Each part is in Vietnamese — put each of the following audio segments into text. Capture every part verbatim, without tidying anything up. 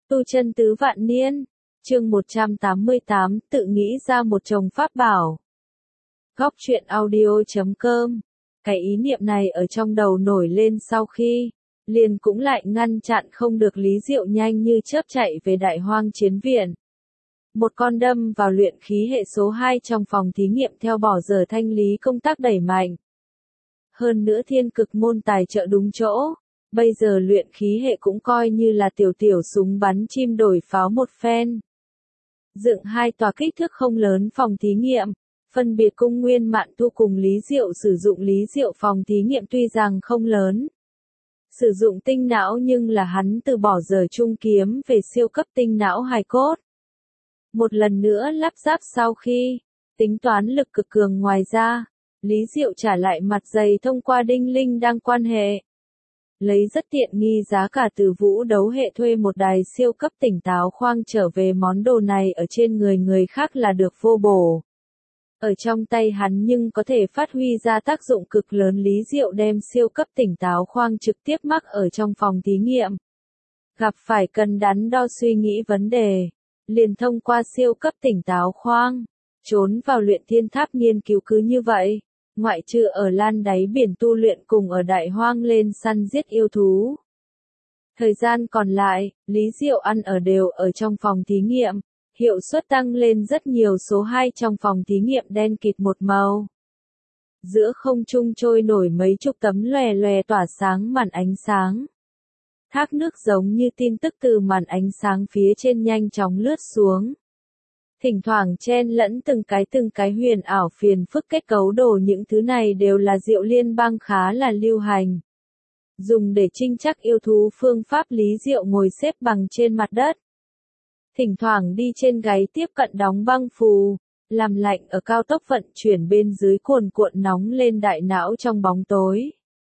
Tu chân tứ vạn niên, chương một trăm tám mươi tám, tự nghĩ ra một chồng pháp bảo. Góc truyện audio chấm com. Cái ý niệm này ở trong đầu nổi lên sau khi, liền cũng lại ngăn chặn không được Lý Diệu nhanh như chớp chạy về Đại Hoang Chiến Viện. Một con đâm vào luyện khí hệ số hai trong phòng thí nghiệm theo bỏ giờ thanh lý công tác đẩy mạnh. Hơn nữa thiên cực môn tài trợ đúng chỗ. Bây giờ luyện khí hệ cũng coi như là tiểu tiểu súng bắn chim đổi pháo một phen. Dựng hai tòa kích thước không lớn phòng thí nghiệm, phân biệt Cung Nguyên Mạn Tu cùng Lý Diệu sử dụng Lý Diệu phòng thí nghiệm tuy rằng không lớn. Sử dụng tinh não nhưng là hắn từ bỏ giờ trung kiếm về siêu cấp tinh não hài cốt. Một lần nữa lắp ráp sau khi, tính toán lực cực cường ngoài ra, Lý Diệu trả lại mặt dày thông qua đinh linh đăng quan hệ. Lấy rất tiện nghi giá cả từ Vũ Đấu hệ thuê một đài siêu cấp tỉnh táo khoang trở về món đồ này ở trên người người khác là được vô bổ. Ở trong tay hắn nhưng có thể phát huy ra tác dụng cực lớn. Lý Diệu đem siêu cấp tỉnh táo khoang trực tiếp mắc ở trong phòng thí nghiệm. Gặp phải cần đắn đo suy nghĩ vấn đề, liền thông qua siêu cấp tỉnh táo khoang, trốn vào luyện thiên tháp nghiên cứu. Cứ như vậy, ngoại trừ ở lan đáy biển tu luyện cùng ở Đại Hoang lên săn giết yêu thú. Thời gian còn lại, Lý Diệu ăn ở đều ở trong phòng thí nghiệm, hiệu suất tăng lên rất nhiều. Số hai trong phòng thí nghiệm đen kịt một màu. Giữa không trung trôi nổi mấy chục tấm lòe lòe tỏa sáng màn ánh sáng. Thác nước giống như tin tức từ màn ánh sáng phía trên nhanh chóng lướt xuống. Thỉnh thoảng chen lẫn từng cái từng cái huyền ảo phiền phức kết cấu đồ. Những thứ này đều là Diệu Liên bang khá là lưu hành. Dùng để trinh chắc yêu thú phương pháp. Lý Diệu ngồi xếp bằng trên mặt đất. Thỉnh thoảng đi trên gáy tiếp cận đóng băng phù, làm lạnh ở cao tốc vận chuyển bên dưới cuồn cuộn nóng lên đại não trong bóng tối.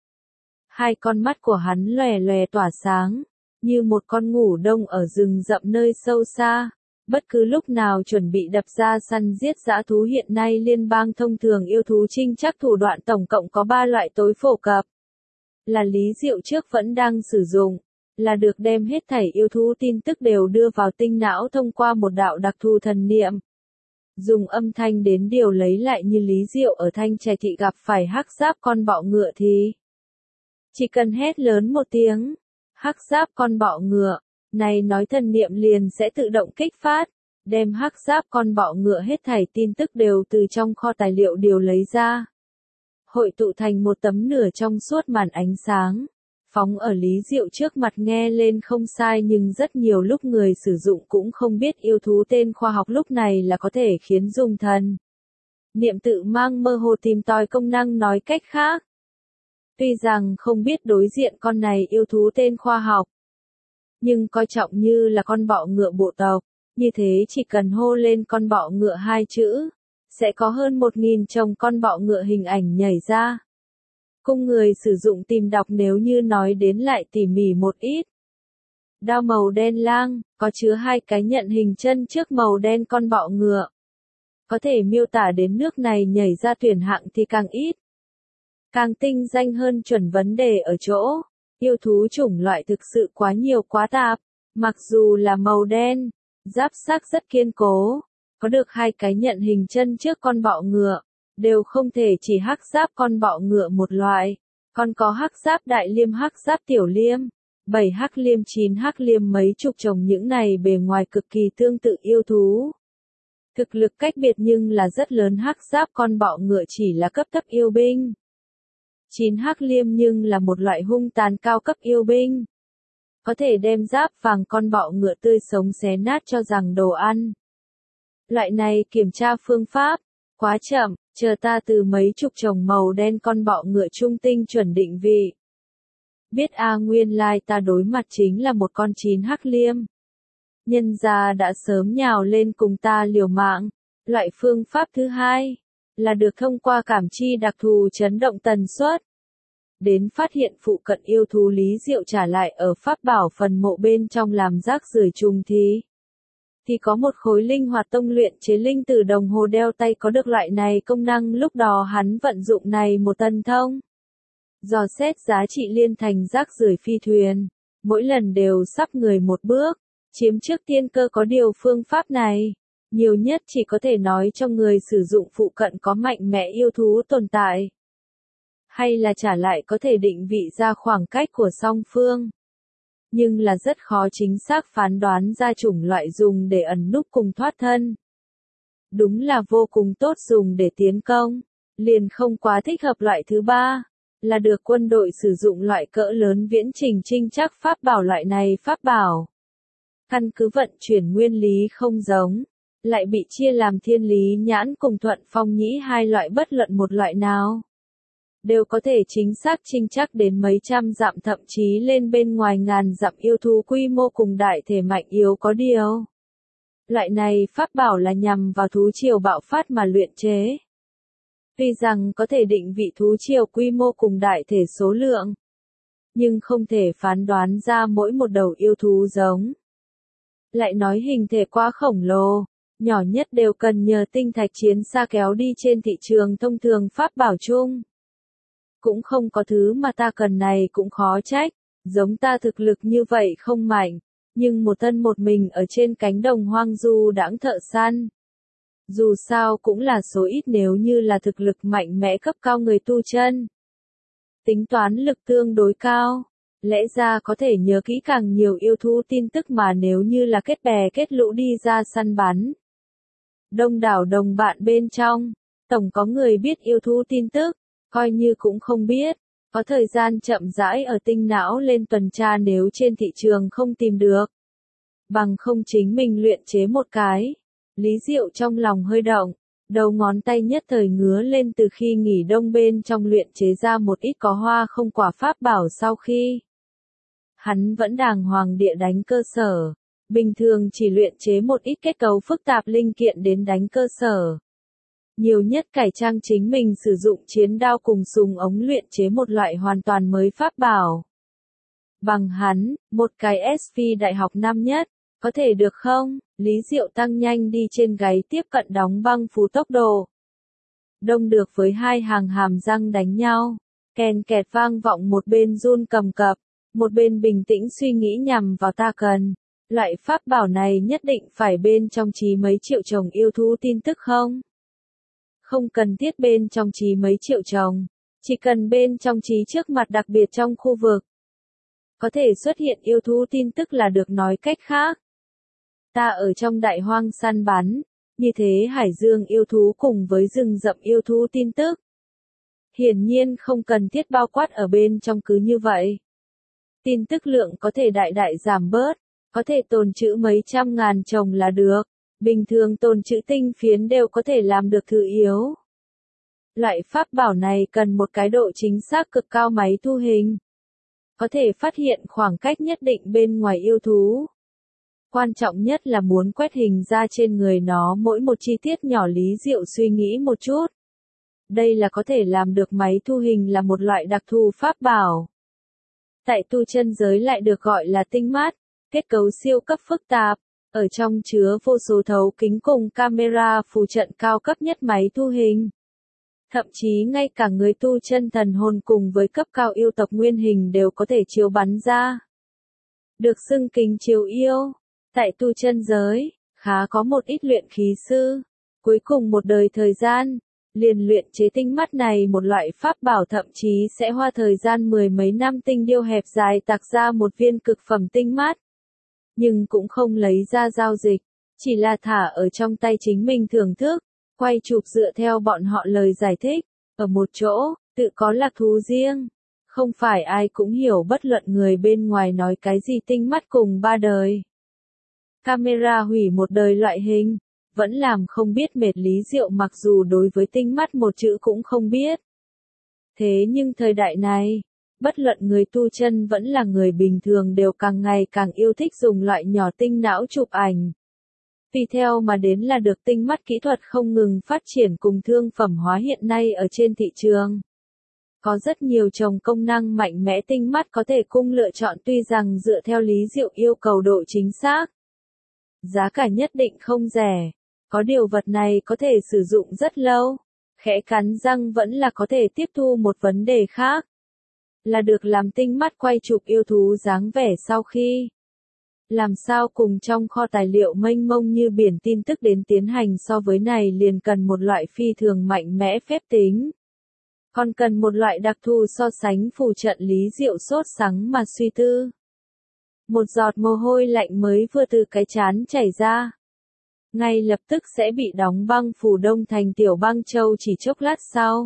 Hai con mắt của hắn lòe lòe tỏa sáng, như một con ngủ đông ở rừng rậm nơi sâu xa. Bất cứ lúc nào chuẩn bị đập ra săn giết dã thú. Hiện nay liên bang thông thường yêu thú trinh chắc thủ đoạn tổng cộng có ba loại tối phổ cập. Là Lý Diệu trước vẫn đang sử dụng, là được đem hết thảy yêu thú tin tức đều đưa vào tinh não thông qua một đạo đặc thù thần niệm. Dùng âm thanh đến điều lấy lại. Như Lý Diệu ở Thanh Trạch Thị gặp phải hắc giáp con bọ ngựa thì chỉ cần hét lớn một tiếng, hắc giáp con bọ ngựa này nói thần niệm liền sẽ tự động kích phát, đem hắc giáp con bọ ngựa hết thảy tin tức đều từ trong kho tài liệu điều lấy ra. Hội tụ thành một tấm nửa trong suốt màn ánh sáng, phóng ở Lý Diệu trước mặt. Nghe lên không sai nhưng rất nhiều lúc người sử dụng cũng không biết yêu thú tên khoa học lúc này là có thể khiến dùng thần niệm tự mang mơ hồ tìm tòi công năng. Nói cách khác, tuy rằng không biết đối diện con này yêu thú tên khoa học, nhưng coi trọng như là con bọ ngựa bộ tộc, như thế chỉ cần hô lên con bọ ngựa hai chữ, sẽ có hơn một nghìn chồng con bọ ngựa hình ảnh nhảy ra. Cung người sử dụng tìm đọc nếu như nói đến lại tỉ mỉ một ít. Đao màu đen lang, có chứa hai cái nhận hình chân trước màu đen con bọ ngựa. Có thể miêu tả đến nước này nhảy ra tuyển hạng thì càng ít. Càng tinh danh hơn. Chuẩn vấn đề ở chỗ, yêu thú chủng loại thực sự quá nhiều quá tạp. Mặc dù là màu đen, giáp xác rất kiên cố, có được hai cái nhận hình chân trước con bọ ngựa, đều không thể chỉ hắc giáp con bọ ngựa một loại, còn có hắc giáp đại liêm, hắc giáp tiểu liêm, bảy hắc liêm, chín hắc liêm, mấy chục chồng. Những này bề ngoài cực kỳ tương tự yêu thú, thực lực cách biệt nhưng là rất lớn. Hắc giáp con bọ ngựa chỉ là cấp thấp yêu binh, chín hắc liêm nhưng là một loại hung tàn cao cấp yêu binh, có thể đem giáp vàng con bọ ngựa tươi sống xé nát cho rằng đồ ăn. Loại này kiểm tra phương pháp quá chậm, chờ ta từ mấy chục chồng màu đen con bọ ngựa trung tinh chuẩn định vị. Biết a nguyên lai ta đối mặt chính là một con chín hắc liêm. Nhân gia đã sớm nhào lên cùng ta liều mạng. Loại phương pháp thứ hai là được thông qua cảm chi đặc thù chấn động tần suất. Đến phát hiện phụ cận yêu thú. Lý Diệu trả lại ở pháp bảo phần mộ bên trong làm rác rưởi trùng thì thì có một khối linh hoạt tông luyện chế linh tử đồng hồ đeo tay có được loại này công năng. Lúc đó hắn vận dụng này một tân thông, dò xét giá trị liên thành rác rưởi phi thuyền, mỗi lần đều sắp người một bước, chiếm trước tiên cơ, có điều phương pháp này, nhiều nhất chỉ có thể nói cho người sử dụng phụ cận có mạnh mẽ yêu thú tồn tại. Hay là trả lại có thể định vị ra khoảng cách của song phương. Nhưng là rất khó chính xác phán đoán ra chủng loại dùng để ẩn núp cùng thoát thân. Đúng là vô cùng tốt dùng để tiến công, liền không quá thích hợp loại thứ ba, là được quân đội sử dụng loại cỡ lớn viễn trình trinh trắc pháp bảo. Loại này pháp bảo, căn cứ vận chuyển nguyên lý không giống, lại bị chia làm thiên lý nhãn cùng thuận phong nhĩ hai loại, bất luận một loại nào đều có thể chính xác trinh trắc đến mấy trăm dặm, thậm chí lên bên ngoài ngàn dặm yêu thú quy mô cùng đại thể mạnh yếu. Có điều, loại này pháp bảo là nhằm vào thú triều bạo phát mà luyện chế. Tuy rằng có thể định vị thú triều quy mô cùng đại thể số lượng, nhưng không thể phán đoán ra mỗi một đầu yêu thú giống. Lại nói hình thể quá khổng lồ, nhỏ nhất đều cần nhờ tinh thạch chiến xa kéo đi trên thị trường thông thường pháp bảo chung. Cũng không có thứ mà ta cần này cũng khó trách, giống ta thực lực như vậy không mạnh, nhưng một thân một mình ở trên cánh đồng hoang du đãng thợ săn. Dù sao cũng là số ít nếu như là thực lực mạnh mẽ cấp cao người tu chân. Tính toán lực tương đối cao, lẽ ra có thể nhớ kỹ càng nhiều yêu thú tin tức, mà nếu như là kết bè kết lũ đi ra săn bắn. Đông đảo đồng bạn bên trong, tổng có người biết yêu thú tin tức, coi như cũng không biết, có thời gian chậm rãi ở tinh não lên tuần tra nếu trên thị trường không tìm được. Bằng không chính mình luyện chế một cái. Lý Diệu trong lòng hơi động, đầu ngón tay nhất thời ngứa lên từ khi nghỉ đông bên trong luyện chế ra một ít có hoa không quả pháp bảo sau khi. Hắn vẫn đàng hoàng địa đánh cơ sở, bình thường chỉ luyện chế một ít kết cấu phức tạp linh kiện đến đánh cơ sở. Nhiều nhất cải trang chính mình sử dụng chiến đao cùng súng ống luyện chế một loại hoàn toàn mới pháp bảo. Bằng hắn, một cái ét pê đại học năm nhất, có thể được không? Lý Diệu tăng nhanh đi trên gáy tiếp cận đóng băng phú tốc độ. Đông được với hai hàng hàm răng đánh nhau, kèn kẹt vang vọng, một bên run cầm cập, một bên bình tĩnh suy nghĩ nhằm vào ta cần. Loại pháp bảo này nhất định phải bên trong trí mấy triệu chồng yêu thú tin tức không? Không cần thiết bên trong trí mấy triệu chồng, chỉ cần bên trong trí trước mặt đặc biệt trong khu vực. Có thể xuất hiện yêu thú tin tức là được, nói cách khác. Ta ở trong đại hoang săn bắn, như thế hải dương yêu thú cùng với rừng rậm yêu thú tin tức. Hiển nhiên không cần thiết bao quát ở bên trong cứ như vậy. Tin tức lượng có thể đại đại giảm bớt, có thể tồn trữ mấy trăm ngàn chồng là được, bình thường tồn trữ tinh phiến đều có thể làm được thứ yếu. Loại pháp bảo này cần một cái độ chính xác cực cao máy thu hình. Có thể phát hiện khoảng cách nhất định bên ngoài yêu thú. Quan trọng nhất là muốn quét hình ra trên người nó mỗi một chi tiết nhỏ. Lý Diệu suy nghĩ một chút. Đây là có thể làm được, máy thu hình là một loại đặc thù pháp bảo. Tại tu chân giới lại được gọi là tinh mắt, kết cấu siêu cấp phức tạp, ở trong chứa vô số thấu kính cùng camera phù trận cao cấp nhất máy thu hình. Thậm chí ngay cả người tu chân thần hồn cùng với cấp cao yêu tộc nguyên hình đều có thể chiếu bắn ra. Được xưng kính chiếu yêu. Tại tu chân giới, khá có một ít luyện khí sư, cuối cùng một đời thời gian, liền luyện chế tinh mắt này, một loại pháp bảo, thậm chí sẽ hoa thời gian mười mấy năm tinh điêu hẹp dài tạc ra một viên cực phẩm tinh mắt. Nhưng cũng không lấy ra giao dịch, chỉ là thả ở trong tay chính mình thưởng thức, quay chụp dựa theo bọn họ lời giải thích, ở một chỗ, tự có lạc thú riêng. Không phải ai cũng hiểu, bất luận người bên ngoài nói cái gì tinh mắt cùng ba đời. Camera hủy một đời loại hình, vẫn làm không biết mệt. Lý Diệu mặc dù đối với tinh mắt một chữ cũng không biết. Thế nhưng thời đại này, bất luận người tu chân vẫn là người bình thường đều càng ngày càng yêu thích dùng loại nhỏ tinh não chụp ảnh. Vì theo mà đến là được tinh mắt kỹ thuật không ngừng phát triển cùng thương phẩm hóa hiện nay ở trên thị trường. Có rất nhiều chồng công năng mạnh mẽ tinh mắt có thể cung lựa chọn, tuy rằng dựa theo Lý Diệu yêu cầu độ chính xác. Giá cả nhất định không rẻ, có điều vật này có thể sử dụng rất lâu, khẽ cắn răng vẫn là có thể tiếp thu. Một vấn đề khác là được làm tinh mắt quay chụp yêu thú dáng vẻ sau khi làm sao cùng trong kho tài liệu mênh mông như biển tin tức đến tiến hành so với này liền cần một loại phi thường mạnh mẽ phép tính. Còn cần một loại đặc thù so sánh phù trận. Lý Diệu sốt sắng mà suy tư. Một giọt mồ hôi lạnh mới vừa từ cái trán chảy ra. Ngay lập tức sẽ bị đóng băng phủ đông thành tiểu băng châu chỉ chốc lát sau.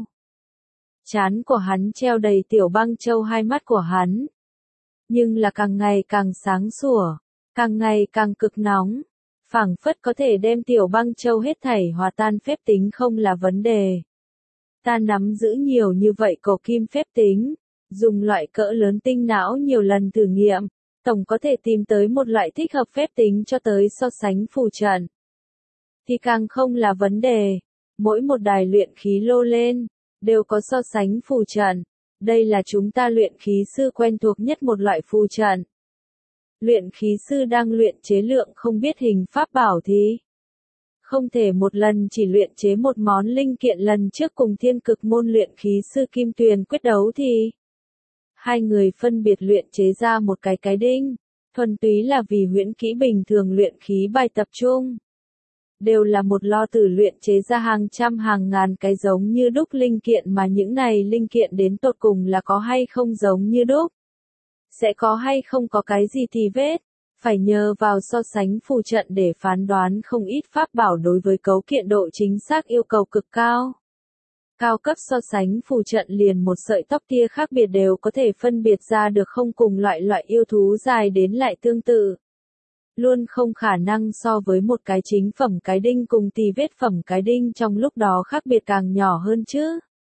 Trán của hắn treo đầy tiểu băng châu, hai mắt của hắn. Nhưng là càng ngày càng sáng sủa, càng ngày càng cực nóng. Phảng phất có thể đem tiểu băng châu hết thảy hòa tan, phép tính không là vấn đề. Ta nắm giữ nhiều như vậy cổ kim phép tính, dùng loại cỡ lớn tinh não nhiều lần thử nghiệm, tổng có thể tìm tới một loại thích hợp phép tính cho tới so sánh phù trận. Thì càng không là vấn đề, mỗi một đài luyện khí lô lên, đều có so sánh phù trận. Đây là chúng ta luyện khí sư quen thuộc nhất một loại phù trận. Luyện khí sư đang luyện chế lượng không biết hình pháp bảo thì không thể một lần chỉ luyện chế một món linh kiện. Lần trước cùng thiên cực môn luyện khí sư Kim Tuyền quyết đấu thì hai người phân biệt luyện chế ra một cái cái đinh, thuần túy là vì huyễn kỹ bình thường luyện khí bài tập trung. Đều là một lo tử luyện chế ra hàng trăm hàng ngàn cái giống như đúc linh kiện, mà những này linh kiện đến tột cùng là có hay không giống như đúc, sẽ có hay không có cái gì thì vết, phải nhờ vào so sánh phù trận để phán đoán. Không ít pháp bảo đối với cấu kiện độ chính xác yêu cầu cực cao. Cao cấp so sánh phù trận liền một sợi tóc tia khác biệt đều có thể phân biệt ra được, không cùng loại loại yêu thú dài đến lại tương tự. Luôn không khả năng so với một cái chính phẩm cái đinh cùng tì vết phẩm cái đinh trong lúc đó khác biệt càng nhỏ hơn chứ.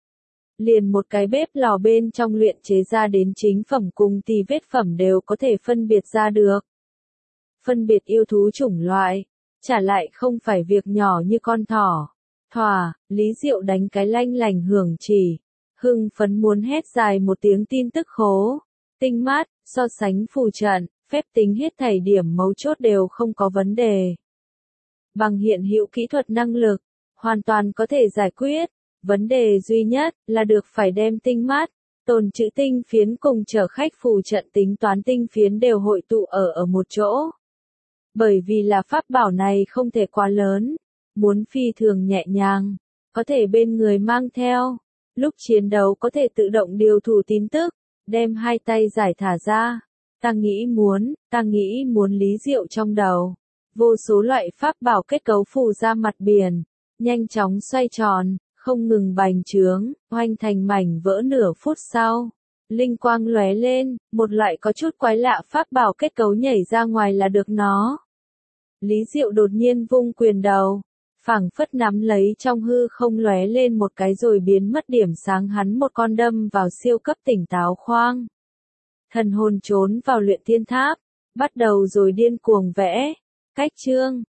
Liền một cái bếp lò bên trong luyện chế ra đến chính phẩm cùng tì vết phẩm đều có thể phân biệt ra được. Phân biệt yêu thú chủng loại, trả lại không phải việc nhỏ như con thỏ. Thỏa, Lý Diệu đánh cái lanh lành hưởng chỉ, hưng phấn muốn hét dài một tiếng tin tức khố. Tinh mát, so sánh phù trận, phép tính hết thảy điểm mấu chốt đều không có vấn đề. Bằng hiện hữu kỹ thuật năng lực, hoàn toàn có thể giải quyết. Vấn đề duy nhất là được phải đem tinh mát, tồn trữ tinh phiến cùng chở khách phù trận tính toán tinh phiến đều hội tụ ở ở một chỗ. Bởi vì là pháp bảo này không thể quá lớn, muốn phi thường nhẹ nhàng, có thể bên người mang theo. Lúc chiến đấu có thể tự động điều thủ tin tức, đem hai tay giải thả ra. Ta nghĩ muốn, ta nghĩ muốn Lý Diệu trong đầu. Vô số loại pháp bảo kết cấu phù ra mặt biển, nhanh chóng xoay tròn, không ngừng bành trướng, oanh thành mảnh vỡ. Nửa phút sau, linh quang lóe lên, một loại có chút quái lạ pháp bảo kết cấu nhảy ra ngoài là được nó. Lý Diệu đột nhiên vung quyền đầu, phảng phất nắm lấy trong hư không lóe lên một cái rồi biến mất điểm sáng, hắn một con đâm vào siêu cấp tỉnh táo khoang. Thần hồn trốn vào luyện thiên tháp, bắt đầu rồi điên cuồng vẽ. Cách chương